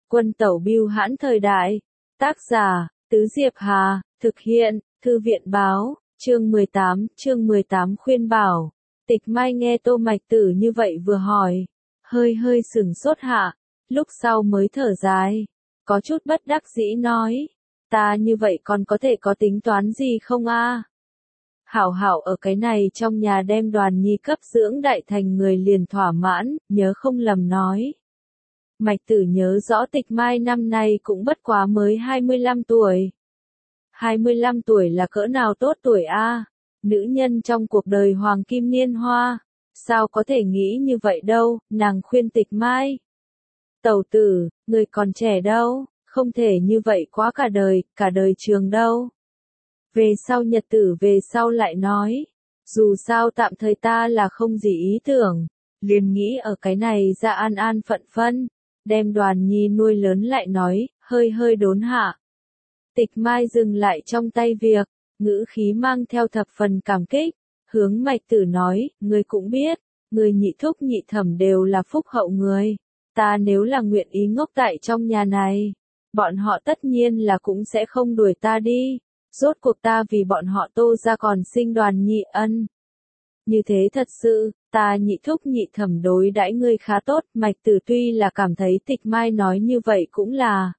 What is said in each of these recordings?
Quân tẩu bưu hãn thời đại. Tác giả, Tứ Diệp Hà, thực hiện, Thư viện báo, chương 18 khuyên bảo. Tịch Mai nghe Tô Mạch Tử như vậy vừa hỏi, hơi sửng sốt hạ, lúc sau mới thở dài, có chút bất đắc dĩ nói, ta như vậy còn có thể có tính toán gì không a? Hảo hảo ở cái này trong nhà đem Đoàn Nhi cấp dưỡng đại thành người liền thỏa mãn, nhớ không lầm nói. Mạch Tử nhớ rõ Tịch Mai năm nay cũng bất quá mới 25 tuổi. 25 tuổi là cỡ nào tốt tuổi a? Nữ nhân trong cuộc đời hoàng kim niên hoa, sao có thể nghĩ như vậy đâu, nàng khuyên Tịch Mai. Tẩu tử, người còn trẻ đâu, không thể như vậy quá cả đời trường đâu. Về sau nhật tử về sau lại nói, dù sao tạm thời ta là không gì ý tưởng, liền nghĩ ở cái này ra an phận phân, đem Đoàn Nhi nuôi lớn lại nói, hơi đốn hạ. Tịch Mai dừng lại trong tay việc, ngữ khí mang theo thập phần cảm kích, hướng Mạch Tử nói, người cũng biết, người nhị thúc nhị thẩm đều là phúc hậu người, ta nếu là nguyện ý ngốc tại trong nhà này, bọn họ tất nhiên là cũng sẽ không đuổi ta đi, rốt cuộc ta vì bọn họ Tô ra còn sinh Đoàn Nhị ân. Như thế thật sự, ta nhị thúc nhị thẩm đối đãi ngươi khá tốt, Mạch Tử tuy là cảm thấy Tịch Mai nói như vậy cũng là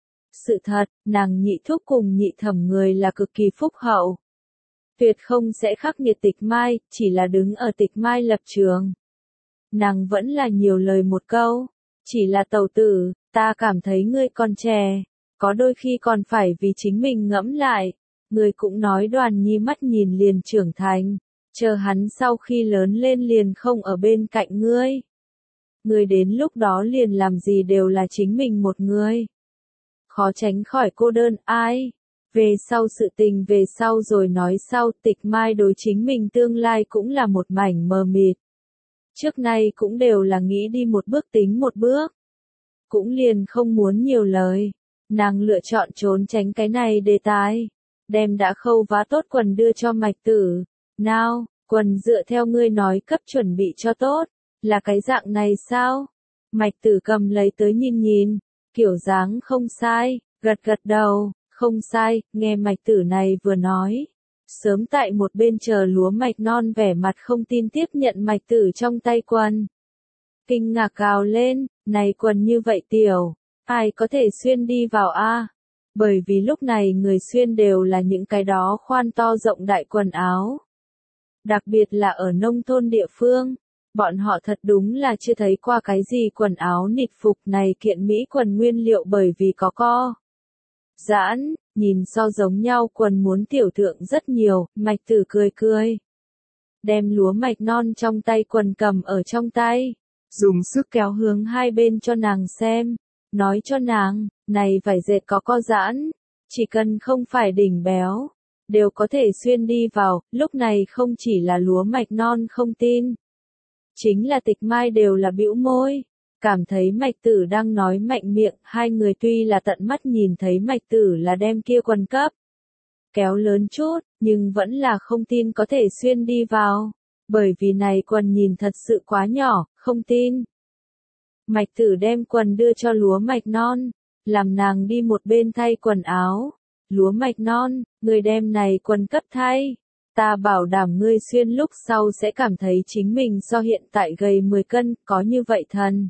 sự thật, nàng nhị thúc cùng nhị thẩm người là cực kỳ phúc hậu. Tuyệt không sẽ khắc nghiệt Tịch Mai, chỉ là đứng ở Tịch Mai lập trường. Nàng vẫn là nhiều lời một câu, chỉ là tẩu tử, ta cảm thấy ngươi còn trẻ, có đôi khi còn phải vì chính mình ngẫm lại, ngươi cũng nói Đoàn Nhi mắt nhìn liền trưởng thành, chờ hắn sau khi lớn lên liền không ở bên cạnh ngươi. Ngươi đến lúc đó liền làm gì đều là chính mình một người. Khó tránh khỏi cô đơn ai. Về sau sự tình về sau rồi nói sau, Tịch Mai đối chính mình tương lai cũng là một mảnh mờ mịt. Trước nay cũng đều là nghĩ đi một bước tính một bước. Cũng liền không muốn nhiều lời. Nàng lựa chọn trốn tránh cái này đề tài. Đem đã khâu vá tốt quần đưa cho Mạch Tử. Nào, quần dựa theo ngươi nói cấp chuẩn bị cho tốt. Là cái dạng này sao? Mạch Tử cầm lấy tới nhìn. Kiểu dáng không sai, gật đầu, không sai, nghe Mạch Tử này vừa nói. Sớm tại một bên chờ lúa mạch non vẻ mặt không tin tiếp nhận Mạch Tử trong tay quần. Kinh ngạc gào lên, này quần như vậy tiểu, ai có thể xuyên đi vào a? Bởi vì lúc này người xuyên đều là những cái đó khoan to rộng đại quần áo. Đặc biệt là ở nông thôn địa phương. Bọn họ thật đúng là chưa thấy qua cái gì quần áo nịt phục này kiện mỹ quần nguyên liệu bởi vì có co. Giãn, nhìn so giống nhau quần muốn tiểu thượng rất nhiều, Mạch Tử cười. Đem lúa mạch non trong tay quần cầm ở trong tay, dùng sức kéo hướng hai bên cho nàng xem, nói cho nàng, này vải dệt có co giãn, chỉ cần không phải đỉnh béo, đều có thể xuyên đi vào, lúc này không chỉ là lúa mạch non không tin. Chính là Tịch Mai đều là bĩu môi, cảm thấy Mạch Tử đang nói mạnh miệng, hai người tuy là tận mắt nhìn thấy Mạch Tử là đem kia quần cấp kéo lớn chút, nhưng vẫn là không tin có thể xuyên đi vào, bởi vì này quần nhìn thật sự quá nhỏ, không tin. Mạch Tử đem quần đưa cho lúa mạch non, làm nàng đi một bên thay quần áo. Lúa mạch non, người đem này quần cấp thay. Ta bảo đảm ngươi xuyên lúc sau sẽ cảm thấy chính mình so hiện tại gầy 10 cân, có như vậy thần.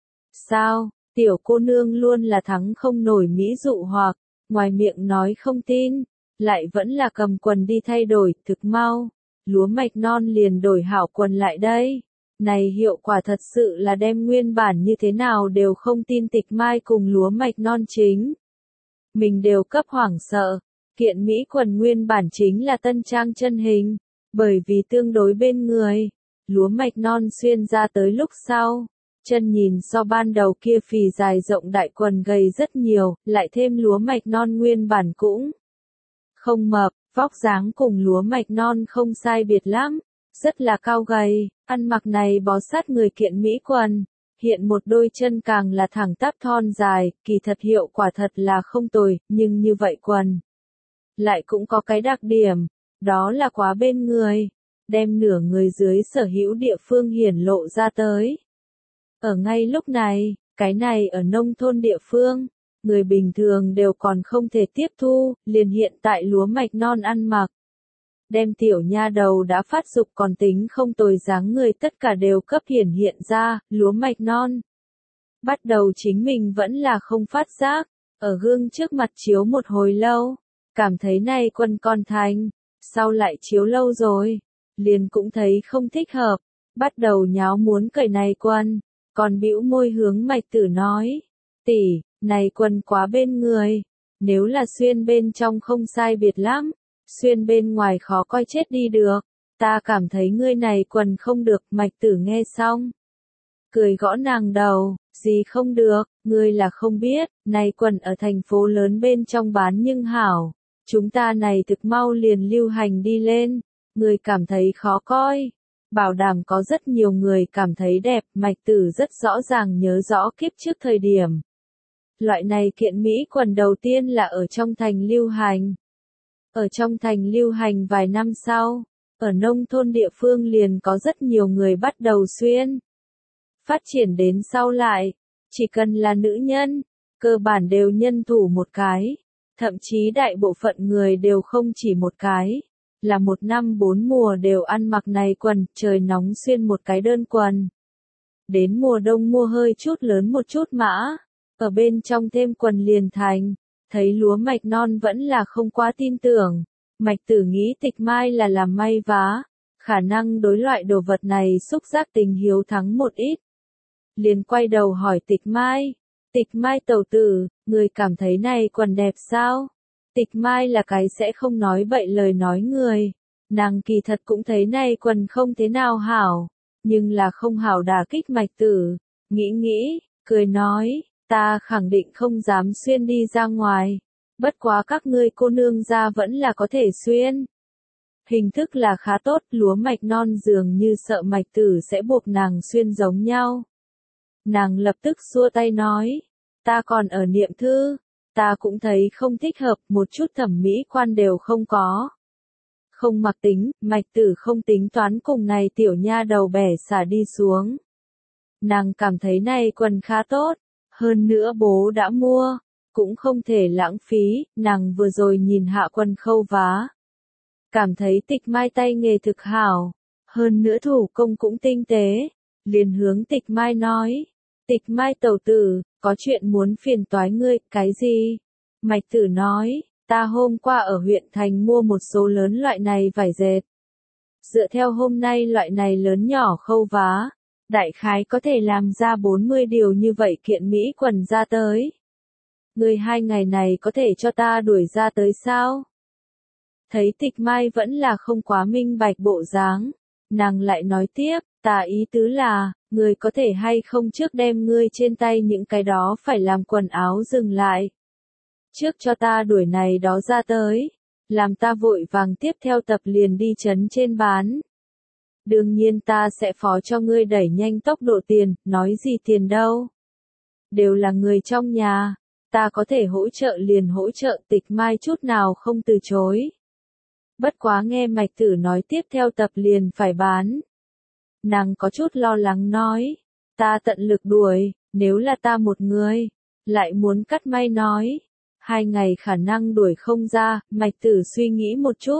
Sao, tiểu cô nương luôn là thắng không nổi mỹ dụ hoặc, ngoài miệng nói không tin, lại vẫn là cầm quần đi thay đổi, thực mau. Lúa mạch non liền đổi hảo quần lại đây. Này hiệu quả thật sự là đem nguyên bản như thế nào đều không tin Tịch Mai cùng lúa mạch non chính. Mình đều cấp hoảng sợ. Kiện mỹ quần nguyên bản chính là tân trang chân hình, bởi vì tương đối bên người, lúa mạch non xuyên ra tới lúc sau, chân nhìn so ban đầu kia phì dài rộng đại quần gầy rất nhiều, lại thêm lúa mạch non nguyên bản cũng không mập, vóc dáng cùng lúa mạch non không sai biệt lắm, rất là cao gầy, ăn mặc này bó sát người kiện mỹ quần, hiện một đôi chân càng là thẳng tắp thon dài, kỳ thật hiệu quả thật là không tồi, nhưng như vậy quần lại cũng có cái đặc điểm, đó là quá bên người, đem nửa người dưới sở hữu địa phương hiển lộ ra tới. Ở ngay lúc này, Cái này ở nông thôn địa phương, người bình thường đều còn không thể tiếp thu, liền hiện tại lúa mạch non ăn mặc. Đem tiểu nha đầu đã phát dục còn tính không tồi dáng người tất cả đều cấp hiển hiện ra, lúa mạch non. Bắt đầu chính mình vẫn là không phát giác, ở gương trước mặt chiếu một hồi lâu, cảm thấy này quần còn thành, sau lại chiếu lâu rồi, liền cũng thấy không thích hợp, bắt đầu nháo muốn cởi này quần, còn bĩu môi hướng Mạch Tử nói, tỷ, này quần quá bên người, nếu là xuyên bên trong không sai biệt lắm, xuyên bên ngoài khó coi chết đi được, ta cảm thấy ngươi này quần không được. Mạch Tử nghe xong, cười gõ nàng đầu, gì không được, ngươi là không biết, này quần ở thành phố lớn bên trong bán nhưng hảo, chúng ta này thực mau liền lưu hành đi lên, ngươi cảm thấy khó coi, bảo đảm có rất nhiều người cảm thấy đẹp. Mạch Tử rất rõ ràng nhớ rõ kiếp trước thời điểm. Loại này kiện Mỹ quần đầu tiên là ở trong thành lưu hành. Ở trong thành lưu hành vài năm sau, ở nông thôn địa phương liền có rất nhiều người bắt đầu xuyên. Phát triển đến sau lại, chỉ cần là nữ nhân, cơ bản đều nhân thủ một cái, thậm chí đại bộ phận người đều không chỉ một cái, là một năm 4 mùa đều ăn mặc này quần, trời nóng xuyên một cái đơn quần. Đến mùa đông mua hơi chút lớn một chút mã, ở bên trong thêm quần liền thành, thấy lúa mạch non vẫn là không quá tin tưởng, Mạch Tử nghĩ Tịch Mai là làm may vá, khả năng đối loại đồ vật này xúc giác tình hiếu thắng một ít. Liền quay đầu hỏi Tịch Mai tẩu tử, người cảm thấy này quần đẹp sao? Tịch Mai là cái sẽ không nói bậy lời nói người, nàng kỳ thật cũng thấy này quần không thế nào hảo, nhưng là không hảo đả kích Mạch Tử, nghĩ, cười nói, ta khẳng định không dám xuyên đi ra ngoài, bất quá các ngươi cô nương ra vẫn là có thể xuyên. Hình thức là khá tốt, lúa mạch non dường như sợ Mạch Tử sẽ buộc nàng xuyên giống nhau. Nàng lập tức xua tay nói, ta còn ở niệm thư, ta cũng thấy không thích hợp, một chút thẩm mỹ quan đều không có. Không mặc tính, Mạch Tử không tính toán cùng này tiểu nha đầu bẻ xả đi xuống. Nàng cảm thấy này quần khá tốt, hơn nữa bố đã mua, cũng không thể lãng phí, nàng vừa rồi nhìn hạ quần khâu vá. Cảm thấy Tịch Mai tay nghề thực hảo, hơn nữa thủ công cũng tinh tế, liền hướng Tịch Mai nói, Tịch Mai tẩu tử, có chuyện muốn phiền toái ngươi, cái gì? Mạch Tử nói, ta hôm qua ở huyện thành mua một số lớn loại này vải dệt. Dựa theo hôm nay loại này lớn nhỏ khâu vá, đại khái có thể làm ra 40 điều như vậy kiện Mỹ quần ra tới. Ngươi 2 ngày này có thể cho ta đuổi ra tới sao? Thấy Tịch Mai vẫn là không quá minh bạch bộ dáng, nàng lại nói tiếp, ta ý tứ là, ngươi có thể hay không trước đem ngươi trên tay những cái đó phải làm quần áo dừng lại. Trước cho ta đuổi này đó ra tới, làm ta vội vàng tiếp theo tập liền đi trấn trên bán. Đương nhiên ta sẽ phó cho ngươi đẩy nhanh tốc độ tiền, nói gì tiền đâu. Đều là người trong nhà, ta có thể hỗ trợ liền hỗ trợ. Tịch Mai chút nào không từ chối. Bất quá nghe Mạch Tử nói tiếp theo tập liền phải bán. Nàng có chút lo lắng nói, ta tận lực đuổi, nếu là ta một người, lại muốn cắt may nói. 2 ngày khả năng đuổi không ra. Mạch Tử suy nghĩ một chút.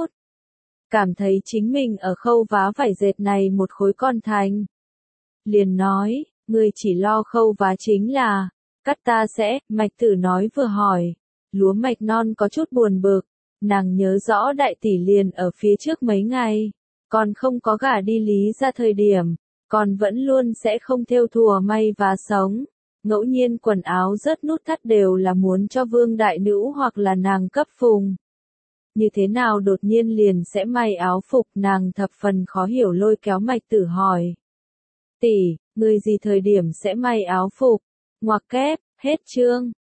Cảm thấy chính mình ở khâu vá vải dệt này một khối con thành. Liền nói, ngươi chỉ lo khâu vá chính là, cắt ta sẽ. Mạch Tử nói vừa hỏi, lúa mạch non có chút buồn bực, nàng nhớ rõ đại tỷ liền ở phía trước mấy ngày, còn không có gả đi Lý ra thời điểm, còn vẫn luôn sẽ không thêu thùa may vá sống. Ngẫu nhiên quần áo rớt nút thắt đều là muốn cho vương đại nữ hoặc là nàng cấp phùng. Như thế nào đột nhiên liền sẽ may áo phục, nàng thập phần khó hiểu lôi kéo Mạch Tử hỏi. Tỷ, người gì thời điểm sẽ may áo phục? Ngoặc kép, hết chương.